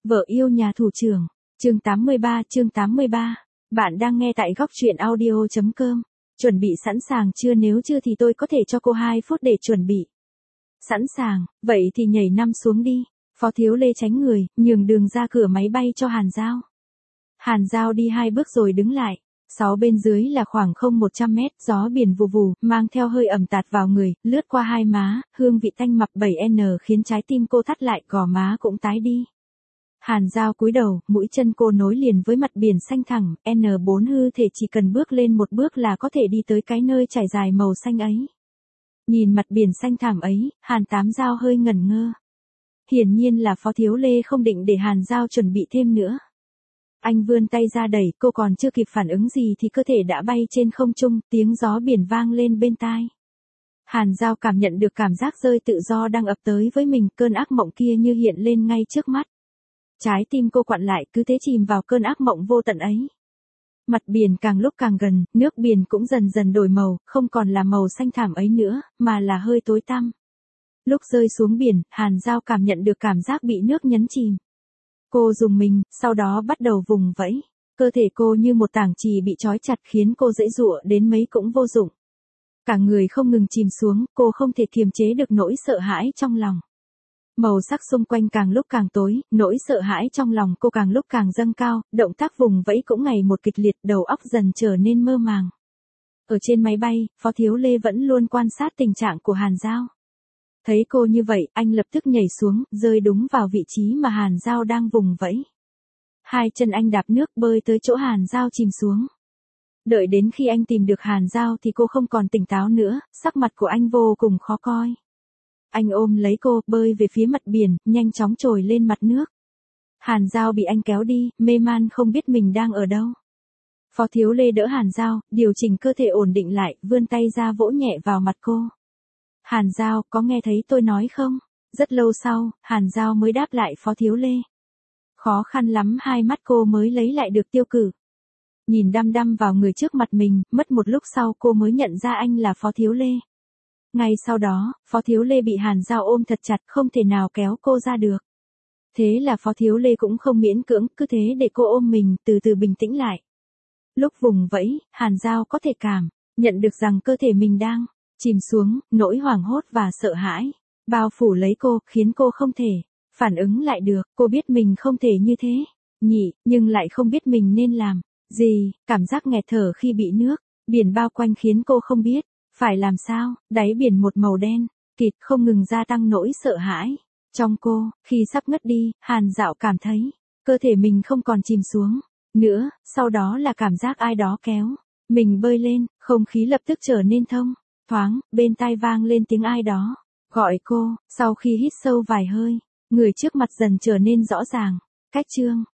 Vợ yêu nhà thủ trưởng. Chương 83. Bạn đang nghe tại góc truyện audio.com. Chuẩn bị sẵn sàng chưa? Nếu chưa thì tôi có thể cho cô 2 phút để chuẩn bị. Sẵn sàng, vậy thì nhảy 5 xuống đi. Phó Thiếu Lê tránh người, nhường đường ra cửa máy bay cho Hàn Giao. Hàn Giao đi 2 bước rồi đứng lại. 6 bên dưới là khoảng không 100 mét, gió biển vù vù, mang theo hơi ẩm tạt vào người, lướt qua hai má, hương vị tanh mập 7N khiến trái tim cô thắt lại, gò má cũng tái đi. Hàn Giao cúi đầu, mũi chân cô nối liền với mặt biển xanh thẳm, N4 hư thể chỉ cần bước lên một bước là có thể đi tới cái nơi trải dài màu xanh ấy. Nhìn mặt biển xanh thẳm ấy, Hàn Tám Giao hơi ngẩn ngơ. Hiển nhiên là Phó Thiếu Lê không định để Hàn Giao chuẩn bị thêm nữa. Anh vươn tay ra đẩy, cô còn chưa kịp phản ứng gì thì cơ thể đã bay trên không trung, tiếng gió biển vang lên bên tai. Hàn Giao cảm nhận được cảm giác rơi tự do đang ập tới với mình, cơn ác mộng kia như hiện lên ngay trước mắt. Trái tim cô quặn lại, cứ thế chìm vào cơn ác mộng vô tận ấy. Mặt biển càng lúc càng gần, nước biển cũng dần dần đổi màu, không còn là màu xanh thẳm ấy nữa, mà là hơi tối tăm. Lúc rơi xuống biển, Hàn Giao cảm nhận được cảm giác bị nước nhấn chìm. Cô rùng mình, sau đó bắt đầu vùng vẫy. Cơ thể cô như một tảng chì bị trói chặt khiến cô giãy giụa đến mấy cũng vô dụng. Cả người không ngừng chìm xuống, cô không thể kiềm chế được nỗi sợ hãi trong lòng. Màu sắc xung quanh càng lúc càng tối, nỗi sợ hãi trong lòng cô càng lúc càng dâng cao, động tác vùng vẫy cũng ngày một kịch liệt, đầu óc dần trở nên mơ màng. Ở trên máy bay, Phó Thiếu Lê vẫn luôn quan sát tình trạng của Hàn Giao. Thấy cô như vậy, anh lập tức nhảy xuống, rơi đúng vào vị trí mà Hàn Giao đang vùng vẫy. Hai chân anh đạp nước bơi tới chỗ Hàn Giao chìm xuống. Đợi đến khi anh tìm được Hàn Giao thì cô không còn tỉnh táo nữa, sắc mặt của anh vô cùng khó coi. Anh ôm lấy cô, bơi về phía mặt biển, nhanh chóng trồi lên mặt nước. Hàn Giao bị anh kéo đi, mê man không biết mình đang ở đâu. Phó Thiếu Lê đỡ Hàn Giao, điều chỉnh cơ thể ổn định lại, vươn tay ra vỗ nhẹ vào mặt cô. Hàn Giao, có nghe thấy tôi nói không? Rất lâu sau, Hàn Giao mới đáp lại Phó Thiếu Lê. Khó khăn lắm hai mắt cô mới lấy lại được tiêu cự. Nhìn đăm đăm vào người trước mặt mình, mất một lúc sau cô mới nhận ra anh là Phó Thiếu Lê. Ngay sau đó, Phó Thiếu Lê bị Hàn Giao ôm thật chặt, không thể nào kéo cô ra được. Thế là Phó Thiếu Lê cũng không miễn cưỡng, cứ thế để cô ôm mình, từ từ bình tĩnh lại. Lúc vùng vẫy, Hàn Giao có thể nhận được rằng cơ thể mình đang chìm xuống, nỗi hoảng hốt và sợ hãi bao phủ lấy cô, khiến cô không thể phản ứng lại được. Cô biết mình không thể như thế nhỉ, nhưng lại không biết mình nên làm gì. Cảm giác nghẹt thở khi bị nước biển bao quanh khiến cô không biết phải làm sao. Đáy biển một màu đen kịt không ngừng gia tăng nỗi sợ hãi trong cô. Khi sắp ngất đi, Hàn Dạo cảm thấy cơ thể mình không còn chìm xuống nữa, sau đó là cảm giác ai đó kéo mình bơi lên, không khí lập tức trở nên thông thoáng, bên tai vang lên tiếng ai đó gọi cô. Sau khi hít sâu vài hơi, người trước mặt dần trở nên rõ ràng. Cách chương